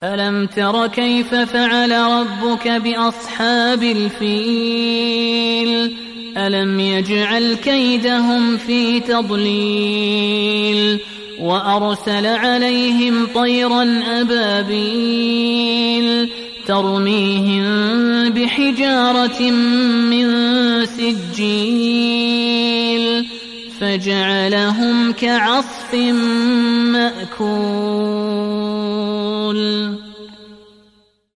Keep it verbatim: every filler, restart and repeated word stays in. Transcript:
ألم تر كيف فعل ربك بأصحاب الفيل ألم يجعل كيدهم في تضليل وأرسل عليهم طيرا أبابيل ترميهم بحجارة من سجيل فجعلهم كعصف مأكول.